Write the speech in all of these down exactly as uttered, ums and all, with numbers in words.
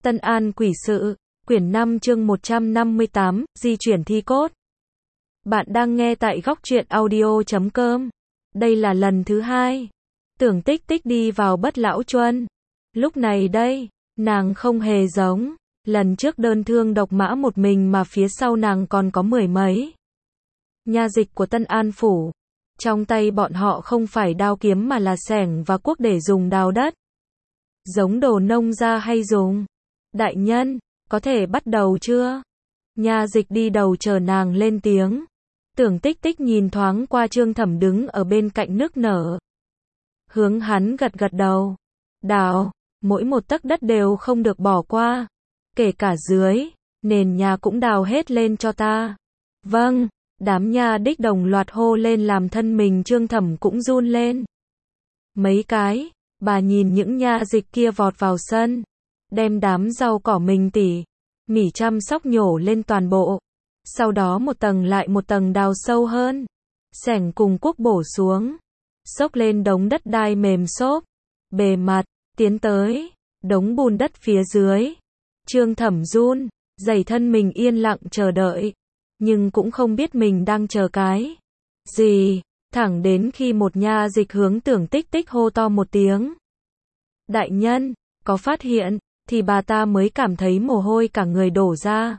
Tân An Quỷ Sự, quyển năm chương một trăm năm mươi tám, di chuyển thi cốt. Bạn đang nghe tại góc truyện audio chấm com. Đây là lần thứ hai. Tưởng Tích Tích đi vào Bất Lão Chuân. Lúc này đây, nàng không hề giống. Lần trước đơn thương độc mã một mình mà phía sau nàng còn có mười mấy nha dịch của Tân An Phủ. Trong tay bọn họ không phải đao kiếm mà là xẻng và cuốc để dùng đào đất. Giống đồ nông gia hay dùng. Đại nhân, có thể bắt đầu chưa? Nha dịch đi đầu chờ nàng lên tiếng. Tưởng Tích Tích nhìn thoáng qua Trương Thẩm đứng ở bên cạnh nước nở. Hướng hắn gật gật đầu. Đào, mỗi một tấc đất đều không được bỏ qua. Kể cả dưới, nền nhà cũng đào hết lên cho ta. Vâng, đám nha đích đồng loạt hô lên làm thân mình Trương Thẩm cũng run lên. Mấy cái, bà nhìn những nha dịch kia vọt vào sân. Đem đám rau cỏ mình tỉ mỉ chăm sóc nhổ lên toàn bộ. Sau đó một tầng lại một tầng đào sâu hơn. Xẻng cùng cuốc bổ xuống. Xốc lên đống đất đai mềm xốp. Bề mặt, tiến tới. Đống bùn đất phía dưới. Trương Thẩm run, dày thân mình yên lặng chờ đợi. Nhưng cũng không biết mình đang chờ cái gì. Thẳng đến khi một nha dịch hướng Tưởng Tích Tích hô to một tiếng. Đại nhân, có phát hiện, thì bà ta mới cảm thấy mồ hôi cả người đổ ra.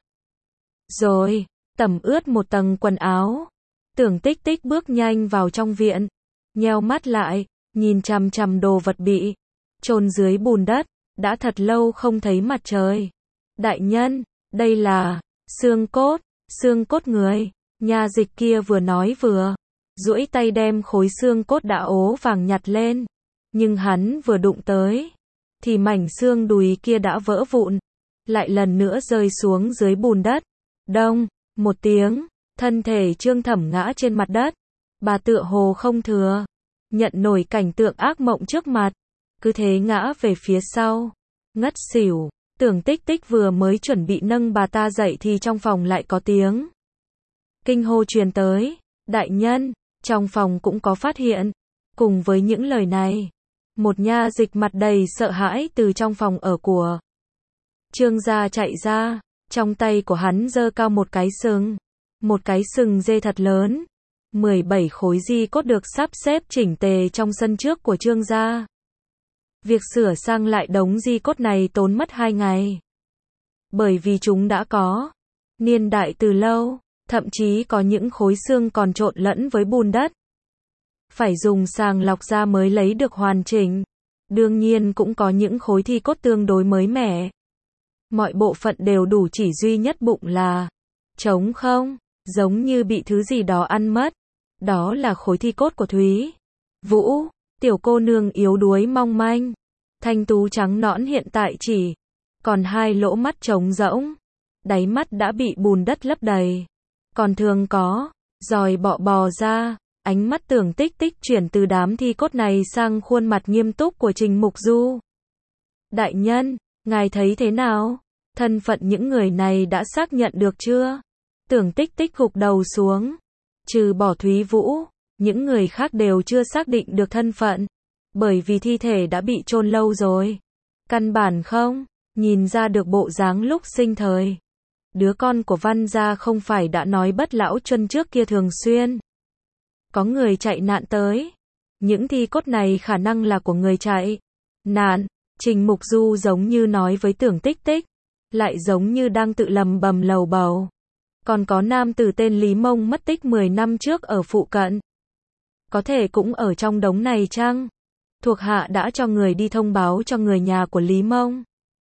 Rồi, tẩm ướt một tầng quần áo. Tưởng Tích Tích bước nhanh vào trong viện. Nheo mắt lại, nhìn chằm chằm đồ vật bị chôn dưới bùn đất. Đã thật lâu không thấy mặt trời. Đại nhân, đây là xương cốt, xương cốt người. Nha dịch kia vừa nói vừa duỗi tay đem khối xương cốt đã ố vàng nhặt lên. Nhưng hắn vừa đụng tới thì mảnh xương đùi kia đã vỡ vụn, lại lần nữa rơi xuống dưới bùn đất. Đông, một tiếng, thân thể Trương Thẩm ngã trên mặt đất. Bà tựa hồ không thừa nhận nổi cảnh tượng ác mộng trước mặt, cứ thế ngã về phía sau, ngất xỉu. Tưởng Tích Tích vừa mới chuẩn bị nâng bà ta dậy thì trong phòng lại có tiếng kinh hô truyền tới. Đại nhân, trong phòng cũng có phát hiện. Cùng với những lời này, một nha dịch mặt đầy sợ hãi từ trong phòng ở của Trương gia chạy ra. Trong tay của hắn giơ cao một cái sừng. Một cái sừng dê thật lớn. mười bảy khối di cốt được sắp xếp chỉnh tề trong sân trước của Trương gia. Việc sửa sang lại đống di cốt này tốn mất hai ngày. Bởi vì chúng đã có niên đại từ lâu, thậm chí có những khối xương còn trộn lẫn với bùn đất. Phải dùng sàng lọc ra mới lấy được hoàn chỉnh. Đương nhiên cũng có những khối thi cốt tương đối mới mẻ. Mọi bộ phận đều đủ, chỉ duy nhất bụng là trống không, giống như bị thứ gì đó ăn mất. Đó là khối thi cốt của Thúy Vũ, tiểu cô nương yếu đuối mong manh. Thanh tú trắng nõn hiện tại chỉ còn hai lỗ mắt trống rỗng. Đáy mắt đã bị bùn đất lấp đầy. Còn thường có giòi bọ bò ra. Ánh mắt Tưởng Tích Tích chuyển từ đám thi cốt này sang khuôn mặt nghiêm túc của Trình Mục Du. Đại nhân, ngài thấy thế nào? Thân phận những người này đã xác nhận được chưa? Tưởng Tích Tích gục đầu xuống. Trừ bỏ Thúy Vũ, những người khác đều chưa xác định được thân phận. Bởi vì thi thể đã bị chôn lâu rồi. Căn bản không nhìn ra được bộ dáng lúc sinh thời. Đứa con của Văn gia không phải đã nói Bất Lão Chuân trước kia thường xuyên có người chạy nạn tới. Những thi cốt này khả năng là của người chạy nạn. Trình Mục Du giống như nói với Tưởng Tích Tích, lại giống như đang tự lầm bầm lầu bầu. Còn có nam tử tên Lý Mông mất tích mười năm trước ở phụ cận. Có thể cũng ở trong đống này chăng? Thuộc hạ đã cho người đi thông báo cho người nhà của Lý Mông.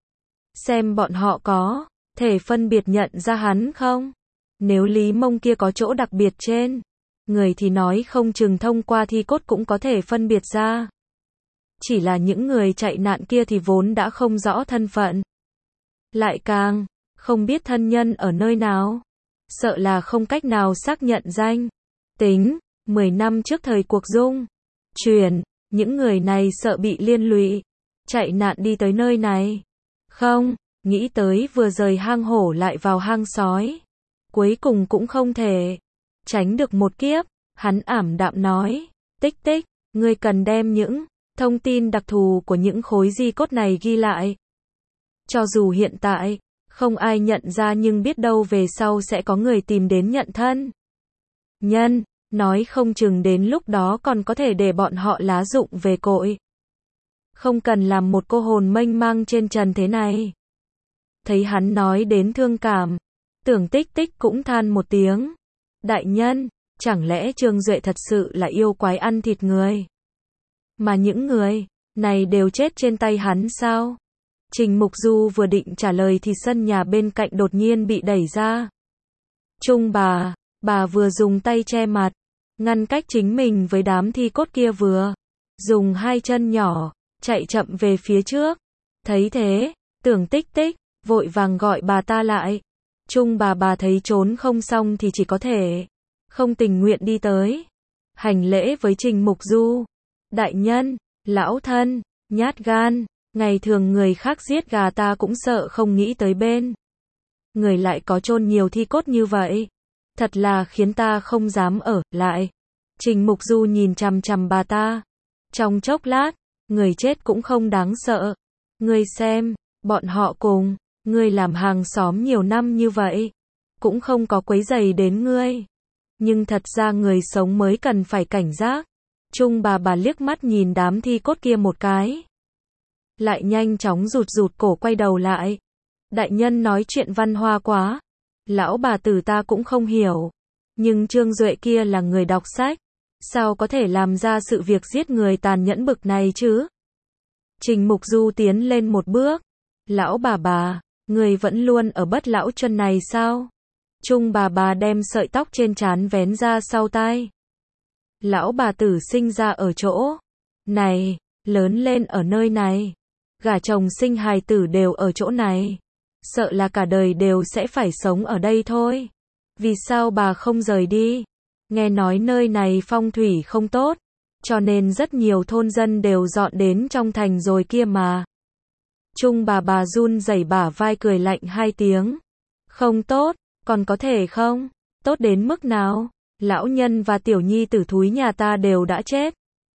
Xem bọn họ có thể phân biệt nhận ra hắn không? Nếu Lý Mông kia có chỗ đặc biệt trên người thì nói không chừng thông qua thi cốt cũng có thể phân biệt ra. Chỉ là những người chạy nạn kia thì vốn đã không rõ thân phận. Lại càng không biết thân nhân ở nơi nào. Sợ là không cách nào xác nhận danh tính. Mười năm trước thời cuộc dung chuyển, những người này sợ bị liên lụy, chạy nạn đi tới nơi này. Không, nghĩ tới vừa rời hang hổ lại vào hang sói. Cuối cùng cũng không thể tránh được một kiếp. Hắn ảm đạm nói, Tích Tích, ngươi cần đem những thông tin đặc thù của những khối di cốt này ghi lại. Cho dù hiện tại, không ai nhận ra nhưng biết đâu về sau sẽ có người tìm đến nhận thân. Nhân, nói không chừng đến lúc đó còn có thể để bọn họ lá dụng về cội. Không cần làm một cô hồn mênh mang trên trần thế này. Thấy hắn nói đến thương cảm, Tưởng Tích Tích cũng than một tiếng. Đại nhân, chẳng lẽ Trương Duệ thật sự là yêu quái ăn thịt người? Mà những người này đều chết trên tay hắn sao? Trình Mục Du vừa định trả lời thì sân nhà bên cạnh đột nhiên bị đẩy ra. Trung bà, bà vừa dùng tay che mặt, ngăn cách chính mình với đám thi cốt kia vừa dùng hai chân nhỏ, chạy chậm về phía trước. Thấy thế, Tưởng Tích Tích vội vàng gọi bà ta lại. Trung bà bà thấy trốn không xong thì chỉ có thể không tình nguyện đi tới. Hành lễ với Trình Mục Du. Đại nhân, lão thân, nhát gan, ngày thường người khác giết gà ta cũng sợ không nghĩ tới bên. Người lại có chôn nhiều thi cốt như vậy. Thật là khiến ta không dám ở lại. Trình Mục Du nhìn chằm chằm bà ta. Trong chốc lát, người chết cũng không đáng sợ. Ngươi xem, bọn họ cùng ngươi làm hàng xóm nhiều năm như vậy, cũng không có quấy rầy đến ngươi. Nhưng thật ra người sống mới cần phải cảnh giác. Trung bà bà liếc mắt nhìn đám thi cốt kia một cái. Lại nhanh chóng rụt rụt cổ quay đầu lại. Đại nhân nói chuyện văn hoa quá. Lão bà tử ta cũng không hiểu. Nhưng Trương Duệ kia là người đọc sách. Sao có thể làm ra sự việc giết người tàn nhẫn bực này chứ? Trình Mục Du tiến lên một bước. Lão bà bà, người vẫn luôn ở bất lão chân này sao? Trung bà bà đem sợi tóc trên trán vén ra sau tai. Lão bà tử sinh ra ở chỗ này, lớn lên ở nơi này. Gả chồng sinh hài tử đều ở chỗ này. Sợ là cả đời đều sẽ phải sống ở đây thôi. Vì sao bà không rời đi? Nghe nói nơi này phong thủy không tốt, cho nên rất nhiều thôn dân đều dọn đến trong thành rồi kia mà. Trung bà bà run rẩy bả vai cười lạnh hai tiếng. Không tốt, còn có thể không? Tốt đến mức nào? Lão nhân và tiểu nhi tử thúi nhà ta đều đã chết.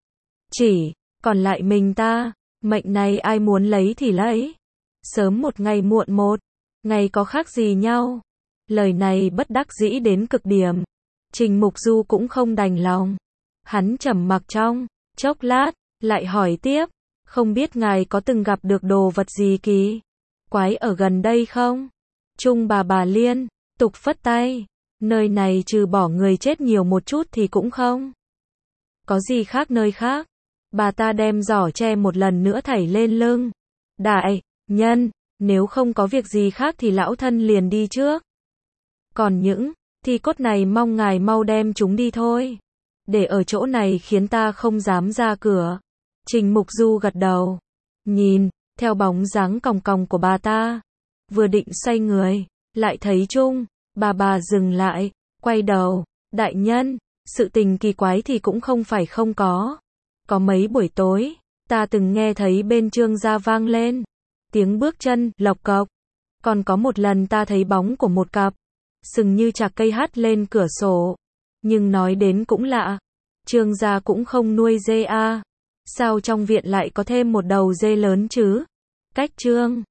Chỉ còn lại mình ta, mệnh này ai muốn lấy thì lấy. Sớm một ngày muộn một ngày có khác gì nhau. Lời này bất đắc dĩ đến cực điểm. Trình Mục Du cũng không đành lòng. Hắn trầm mặc trong chốc lát, lại hỏi tiếp. Không biết ngài có từng gặp được đồ vật gì kỳ quái ở gần đây không? Trung bà bà liên tục phất tay. Nơi này trừ bỏ người chết nhiều một chút thì cũng không có gì khác nơi khác. Bà ta đem giỏ tre một lần nữa thảy lên lưng. Đại nhân, nếu không có việc gì khác thì lão thân liền đi trước. Còn những thi cốt này mong ngài mau đem chúng đi thôi. Để ở chỗ này khiến ta không dám ra cửa. Trình Mục Du gật đầu. Nhìn theo bóng dáng còng còng của bà ta. Vừa định xoay người, lại thấy Trung bà bà dừng lại, quay đầu. Đại nhân, sự tình kỳ quái thì cũng không phải không có. Có mấy buổi tối, ta từng nghe thấy bên Trương gia vang lên tiếng bước chân lộc cộc. Còn có một lần ta thấy bóng của một cặp sừng như chạc cây hắt lên cửa sổ. Nhưng nói đến cũng lạ, Trương gia cũng không nuôi dê a. À. Sao trong viện lại có thêm một đầu dê lớn chứ? Cách Trương